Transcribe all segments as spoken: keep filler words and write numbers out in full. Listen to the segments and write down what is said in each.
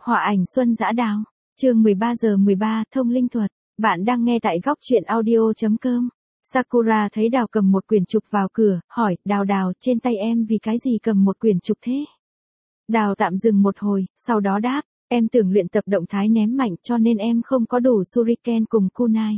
Họa ảnh Xuân Dã Đào. Chương mười ba giờ mười ba, thông linh thuật. Bạn đang nghe tại góc truyện audio chấm com. Sakura thấy Đào cầm một quyển trục vào cửa, hỏi, Đào Đào, trên tay em vì cái gì cầm một quyển trục thế? Đào tạm dừng một hồi, sau đó đáp, em tưởng luyện tập động thái ném mạnh cho nên em không có đủ Shuriken cùng Kunai.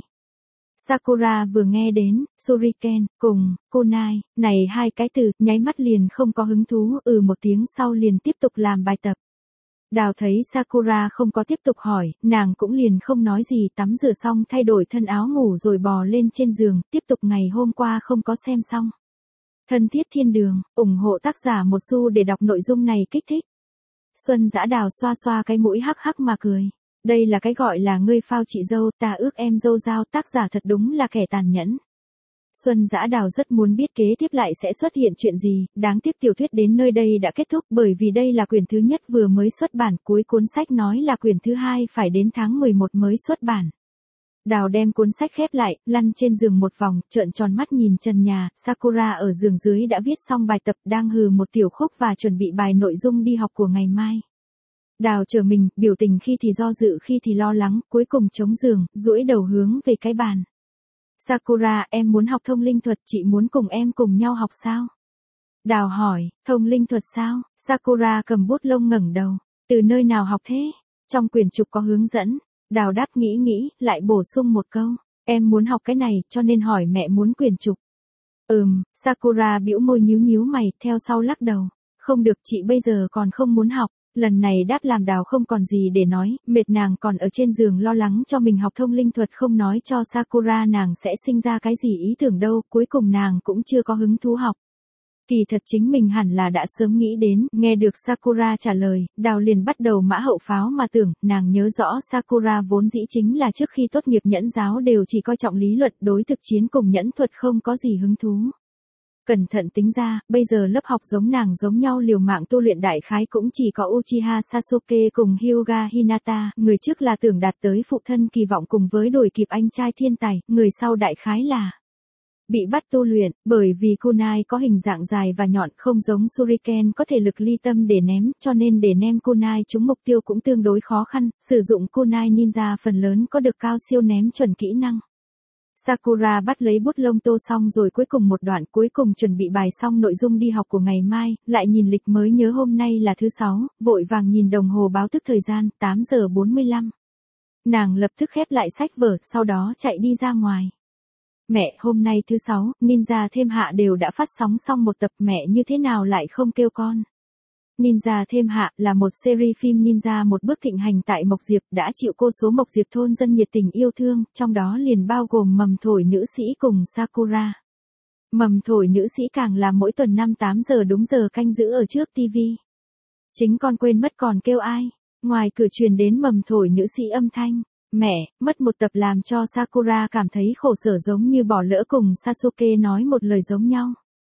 Sakura vừa nghe đến, Shuriken, cùng, Kunai, này hai cái từ, nháy mắt liền không có hứng thú, ừ một tiếng sau liền tiếp tục làm bài tập. Đào thấy Sakura không có tiếp tục hỏi, nàng cũng liền không nói gì, tắm rửa xong thay đổi thân áo ngủ rồi bò lên trên giường, tiếp tục ngày hôm qua không có xem xong. Thân thiết thiên đường, ủng hộ tác giả một xu để đọc nội dung này kích thích. Xuân Dã Đào xoa xoa cái mũi hắc hắc mà cười. Đây là cái gọi là ngươi phao chị dâu, ta ước em dâu giao, tác giả thật đúng là kẻ tàn nhẫn. Xuân Dã Đào rất muốn biết kế tiếp lại sẽ xuất hiện chuyện gì, đáng tiếc tiểu thuyết đến nơi đây đã kết thúc bởi vì đây là quyển thứ nhất vừa mới xuất bản, cuối cuốn sách nói là quyển thứ hai phải đến tháng mười một mới xuất bản. Đào đem cuốn sách khép lại, lăn trên giường một vòng, trợn tròn mắt nhìn trần nhà, Sakura ở giường dưới đã viết xong bài tập, đang hừ một tiểu khúc và chuẩn bị bài nội dung đi học của ngày mai. Đào chờ mình, biểu tình khi thì do dự khi thì lo lắng, cuối cùng chống giường, duỗi đầu hướng về cái bàn. Sakura, em muốn học thông linh thuật, chị muốn cùng em cùng nhau học sao? Đào hỏi, thông linh thuật sao? Sakura cầm bút lông ngẩng đầu, từ nơi nào học thế? Trong quyển trục có hướng dẫn. Đào đáp nghĩ nghĩ, lại bổ sung một câu, em muốn học cái này, cho nên hỏi mẹ muốn quyển trục. Ừm, Sakura bĩu môi nhíu nhíu mày, theo sau lắc đầu, không được, chị bây giờ còn không muốn học. Lần này đáp làm Đào không còn gì để nói, mệt nàng còn ở trên giường lo lắng cho mình học thông linh thuật không nói cho Sakura nàng sẽ sinh ra cái gì ý tưởng đâu, cuối cùng nàng cũng chưa có hứng thú học. Kỳ thật chính mình hẳn là đã sớm nghĩ đến, nghe được Sakura trả lời, Đào liền bắt đầu mã hậu pháo mà tưởng, nàng nhớ rõ Sakura vốn dĩ chính là trước khi tốt nghiệp nhẫn giáo đều chỉ coi trọng lý luận, đối thực chiến cùng nhẫn thuật không có gì hứng thú. Cẩn thận tính ra, bây giờ lớp học giống nàng giống nhau liều mạng tu luyện đại khái cũng chỉ có Uchiha Sasuke cùng Hyuga Hinata, người trước là tưởng đạt tới phụ thân kỳ vọng cùng với đuổi kịp anh trai thiên tài, người sau đại khái là bị bắt tu luyện, bởi vì kunai có hình dạng dài và nhọn không giống Shuriken có thể lực ly tâm để ném, cho nên để ném kunai trúng mục tiêu cũng tương đối khó khăn, sử dụng kunai ninja phần lớn có được cao siêu ném chuẩn kỹ năng. Sakura bắt lấy bút lông tô xong rồi cuối cùng một đoạn cuối cùng chuẩn bị bài xong nội dung đi học của ngày mai, lại nhìn lịch mới nhớ hôm nay là thứ sáu, vội vàng nhìn đồng hồ báo thức thời gian, tám giờ bốn mươi lăm. Nàng lập tức khép lại sách vở, sau đó chạy đi ra ngoài. Mẹ, hôm nay thứ sáu, Ninja Thêm Hạ đều đã phát sóng xong một tập, mẹ như thế nào lại không kêu con? Ninja Thêm Hạ là một series phim ninja một bước thịnh hành tại Mộc Diệp, đã chịu cô số Mộc Diệp thôn dân nhiệt tình yêu thương, trong đó liền bao gồm mầm thổi nữ sĩ cùng Sakura. Mầm thổi nữ sĩ càng là mỗi tuần năm tám giờ đúng giờ canh giữ ở trước ti vi. Chính con quên mất còn kêu ai, ngoài cửa truyền đến mầm thổi nữ sĩ âm thanh. Mẹ, mất một tập làm cho Sakura cảm thấy khổ sở giống như bỏ lỡ cùng Sasuke nói một lời giống nhau.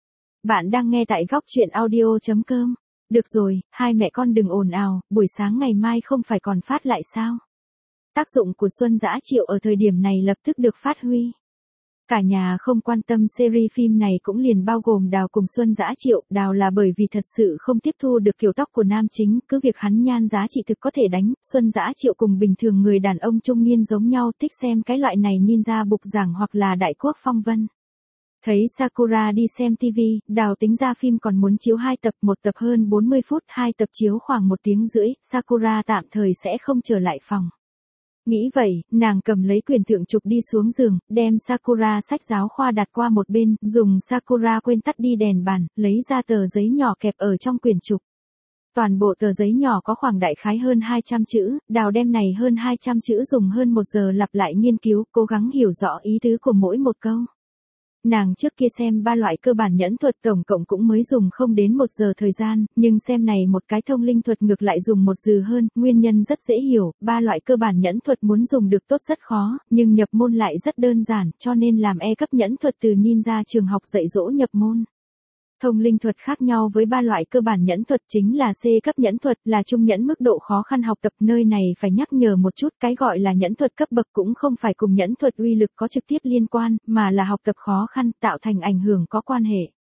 Bạn đang nghe tại góc truyện audio chấm com. Được rồi, hai mẹ con đừng ồn ào, buổi sáng ngày mai không phải còn phát lại sao? Tác dụng của Xuân Dã Triệu ở thời điểm này lập tức được phát huy. Cả nhà không quan tâm series phim này cũng liền bao gồm Đào cùng Xuân Dã Triệu, Đào là bởi vì thật sự không tiếp thu được kiểu tóc của nam chính, cứ việc hắn nhan giá trị thực có thể đánh, Xuân Dã Triệu cùng bình thường người đàn ông trung niên giống nhau, thích xem cái loại này ninja bục giảng hoặc là đại quốc phong vân. Thấy Sakura đi xem ti vi, Đào tính ra phim còn muốn chiếu hai tập, một tập hơn bốn mươi phút, hai tập chiếu khoảng một tiếng rưỡi, Sakura tạm thời sẽ không trở lại phòng. Nghĩ vậy, nàng cầm lấy quyển thượng trục đi xuống giường, đem Sakura sách giáo khoa đặt qua một bên, dùng Sakura quên tắt đi đèn bàn, lấy ra tờ giấy nhỏ kẹp ở trong quyển trục. Toàn bộ tờ giấy nhỏ có khoảng đại khái hơn hai trăm chữ, Đào đem này hơn hai trăm chữ dùng hơn một giờ lặp lại nghiên cứu, cố gắng hiểu rõ ý tứ của mỗi một câu. Nàng trước kia xem ba loại cơ bản nhẫn thuật tổng cộng cũng mới dùng không đến một giờ thời gian, nhưng xem này một cái thông linh thuật ngược lại dùng một giờ hơn, nguyên nhân rất dễ hiểu, ba loại cơ bản nhẫn thuật muốn dùng được tốt rất khó, nhưng nhập môn lại rất đơn giản, cho nên làm E cấp nhẫn thuật từ ninja trường học dạy dỗ nhập môn. Thông linh thuật khác nhau với ba loại cơ bản nhẫn thuật chính là C cấp nhẫn thuật, là trung nhẫn mức độ khó khăn học tập, nơi này phải nhắc nhở một chút, cái gọi là nhẫn thuật cấp bậc cũng không phải cùng nhẫn thuật uy lực có trực tiếp liên quan, mà là học tập khó khăn, tạo thành ảnh hưởng có quan hệ.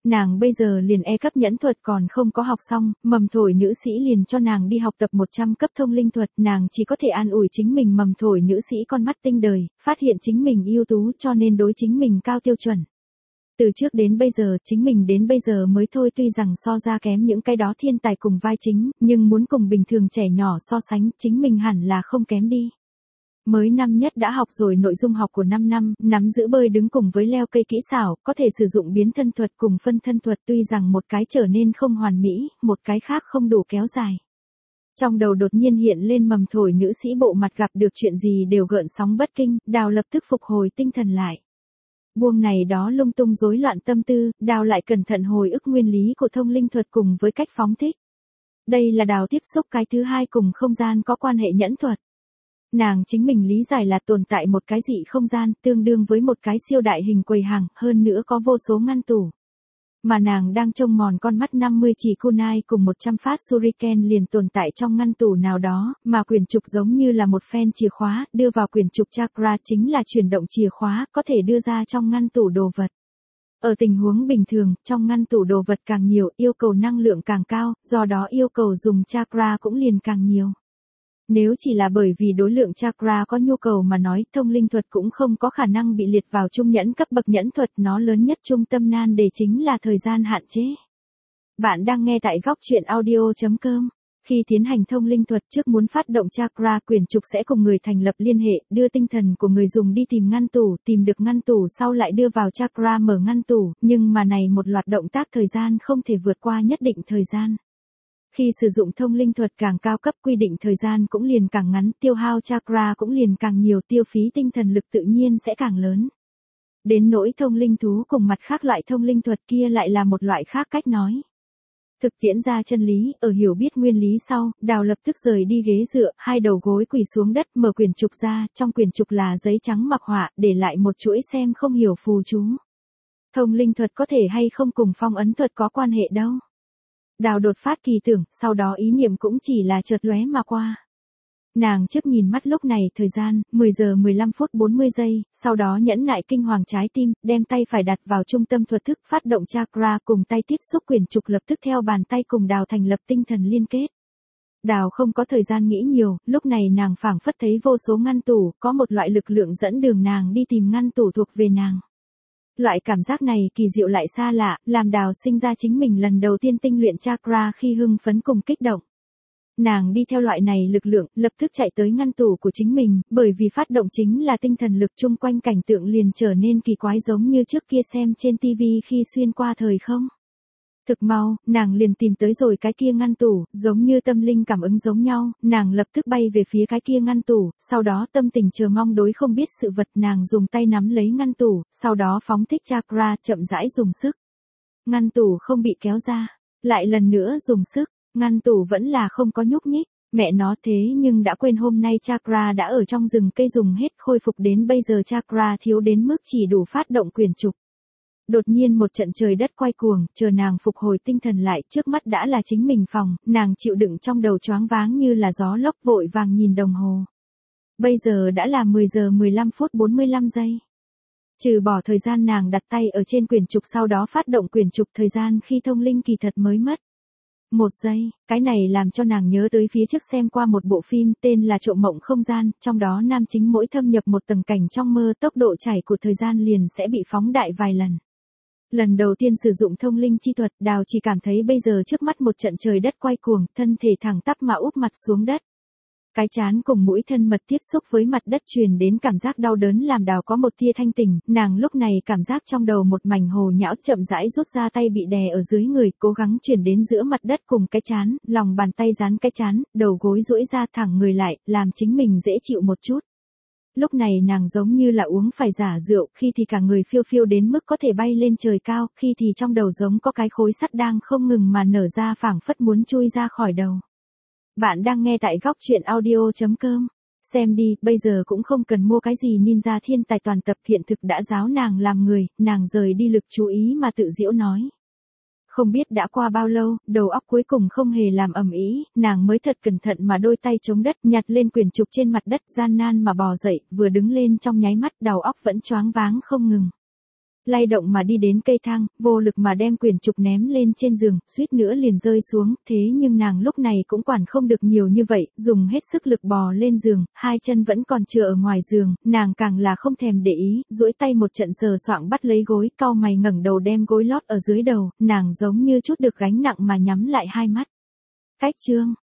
Nàng bây giờ liền E cấp nhẫn thuật còn không có học xong, mầm thổi nữ sĩ liền cho nàng đi học tập một trăm cấp thông linh thuật, nàng chỉ có thể an ủi chính mình mầm thổi nữ sĩ con mắt tinh đời, phát hiện chính mình ưu tú cho nên đối chính mình cao tiêu chuẩn. Từ trước đến bây giờ, chính mình đến bây giờ mới thôi tuy rằng so ra kém những cái đó thiên tài cùng vai chính, nhưng muốn cùng bình thường trẻ nhỏ so sánh, chính mình hẳn là không kém đi. Mới năm nhất đã học rồi nội dung học của năm năm, nắm giữ bơi đứng cùng với leo cây kỹ xảo, có thể sử dụng biến thân thuật cùng phân thân thuật tuy rằng một cái trở nên không hoàn mỹ, một cái khác không đủ kéo dài. Trong đầu đột nhiên hiện lên mầm thổi nữ sĩ bộ mặt gặp được chuyện gì đều gợn sóng bất kinh, Đào lập tức phục hồi tinh thần lại. Buông này đó lung tung rối loạn tâm tư, Đào lại cẩn thận hồi ức nguyên lý của thông linh thuật cùng với cách phóng thích. Đây là Đào tiếp xúc cái thứ hai cùng không gian có quan hệ nhẫn thuật. Nàng chính mình lý giải là tồn tại một cái dị không gian, tương đương với một cái siêu đại hình quầy hàng, hơn nữa có vô số ngăn tủ. Mà nàng đang trông mòn con mắt năm mươi chỉ kunai cùng một trăm phát shuriken liền tồn tại trong ngăn tủ nào đó, mà quyển trục giống như là một phen chìa khóa, đưa vào quyển trục chakra chính là chuyển động chìa khóa, có thể đưa ra trong ngăn tủ đồ vật. Ở tình huống bình thường, trong ngăn tủ đồ vật càng nhiều, yêu cầu năng lượng càng cao, do đó yêu cầu dùng chakra cũng liền càng nhiều. Nếu chỉ là bởi vì đối lượng chakra có nhu cầu mà nói, thông linh thuật cũng không có khả năng bị liệt vào trung nhẫn cấp bậc nhẫn thuật, nó lớn nhất trung tâm nan đề chính là thời gian hạn chế. Bạn đang nghe tại góc truyện audio chấm com. Khi tiến hành thông linh thuật trước muốn phát động chakra, quyển trục sẽ cùng người thành lập liên hệ, đưa tinh thần của người dùng đi tìm ngăn tủ, tìm được ngăn tủ sau lại đưa vào chakra mở ngăn tủ, nhưng mà này một loạt động tác thời gian không thể vượt qua nhất định thời gian. Khi sử dụng thông linh thuật càng cao cấp quy định thời gian cũng liền càng ngắn, tiêu hao chakra cũng liền càng nhiều, tiêu phí tinh thần lực tự nhiên sẽ càng lớn. Đến nỗi thông linh thú cùng mặt khác loại thông linh thuật kia lại là một loại khác cách nói. Thực tiễn ra chân lý, ở hiểu biết nguyên lý sau, Đào lập tức rời đi ghế dựa, hai đầu gối quỳ xuống đất, mở quyển trục ra, trong quyển trục là giấy trắng mặc họa, để lại một chuỗi xem không hiểu phù chú. Thông linh thuật có thể hay không cùng phong ấn thuật có quan hệ đâu. Đào đột phát kỳ tưởng, sau đó ý niệm cũng chỉ là chợt lóe mà qua. Nàng trước nhìn mắt lúc này thời gian, mười giờ mười lăm phút bốn mươi giây, sau đó nhẫn nại kinh hoàng trái tim, đem tay phải đặt vào trung tâm thuật thức phát động chakra cùng tay tiếp xúc quyển trục lập tức theo bàn tay cùng Đào thành lập tinh thần liên kết. Đào không có thời gian nghĩ nhiều, lúc này nàng phảng phất thấy vô số ngăn tủ, có một loại lực lượng dẫn đường nàng đi tìm ngăn tủ thuộc về nàng. Loại cảm giác này kỳ diệu lại xa lạ, làm Đào sinh ra chính mình lần đầu tiên tinh luyện chakra khi hưng phấn cùng kích động. Nàng đi theo loại này lực lượng, lập tức chạy tới ngăn tủ của chính mình, bởi vì phát động chính là tinh thần lực chung quanh cảnh tượng liền trở nên kỳ quái giống như trước kia xem trên tivi khi xuyên qua thời không. Thực mau, nàng liền tìm tới rồi cái kia ngăn tủ, giống như tâm linh cảm ứng giống nhau, nàng lập tức bay về phía cái kia ngăn tủ, sau đó tâm tình chờ mong đối không biết sự vật nàng dùng tay nắm lấy ngăn tủ, sau đó phóng thích chakra chậm rãi dùng sức. Ngăn tủ không bị kéo ra, lại lần nữa dùng sức, ngăn tủ vẫn là không có nhúc nhích, mẹ nó thế nhưng đã quên hôm nay chakra đã ở trong rừng cây dùng hết khôi phục đến bây giờ chakra thiếu đến mức chỉ đủ phát động quyển trục. Đột nhiên một trận trời đất quay cuồng, chờ nàng phục hồi tinh thần lại, trước mắt đã là chính mình phòng, nàng chịu đựng trong đầu choáng váng như là gió lốc vội vàng nhìn đồng hồ. Bây giờ đã là mười giờ mười lăm phút bốn mươi lăm giây. Trừ bỏ thời gian nàng đặt tay ở trên quyển trục sau đó phát động quyển trục thời gian khi thông linh kỳ thật mới mất. Một giây, cái này làm cho nàng nhớ tới phía trước xem qua một bộ phim tên là Trộm mộng không gian, trong đó nam chính mỗi thâm nhập một tầng cảnh trong mơ tốc độ chảy của thời gian liền sẽ bị phóng đại vài lần. Lần đầu tiên sử dụng thông linh chi thuật, Đào chỉ cảm thấy bây giờ trước mắt một trận trời đất quay cuồng, thân thể thẳng tắp mà úp mặt xuống đất. Cái trán cùng mũi thân mật tiếp xúc với mặt đất truyền đến cảm giác đau đớn làm Đào có một tia thanh tỉnh, nàng lúc này cảm giác trong đầu một mảnh hồ nhão chậm rãi rút ra tay bị đè ở dưới người, cố gắng chuyển đến giữa mặt đất cùng cái trán, lòng bàn tay dán cái trán, đầu gối duỗi ra thẳng người lại, làm chính mình dễ chịu một chút. Lúc này nàng giống như là uống phải giả rượu, khi thì cả người phiêu phiêu đến mức có thể bay lên trời cao, khi thì trong đầu giống có cái khối sắt đang không ngừng mà nở ra phảng phất muốn chui ra khỏi đầu. Bạn đang nghe tại góc truyện audio chấm com. Xem đi, bây giờ cũng không cần mua cái gì ninja thiên tài toàn tập, hiện thực đã giáo nàng làm người, nàng rời đi lực chú ý mà tự giễu nói. Không biết đã qua bao lâu, đầu óc cuối cùng không hề làm ầm ĩ, nàng mới thật cẩn thận mà đôi tay chống đất, nhặt lên quyển trục trên mặt đất, gian nan mà bò dậy, vừa đứng lên trong nháy mắt, đầu óc vẫn choáng váng không ngừng. lay động mà đi đến cây thang, vô lực mà đem quyển trục ném lên trên giường, suýt nữa liền rơi xuống, thế nhưng nàng lúc này cũng quản không được nhiều như vậy, dùng hết sức lực bò lên giường, hai chân vẫn còn chừa ở ngoài giường, nàng càng là không thèm để ý, duỗi tay một trận sờ soạng bắt lấy gối, cau mày ngẩng đầu đem gối lót ở dưới đầu, nàng giống như chút được gánh nặng mà nhắm lại hai mắt. Cách chương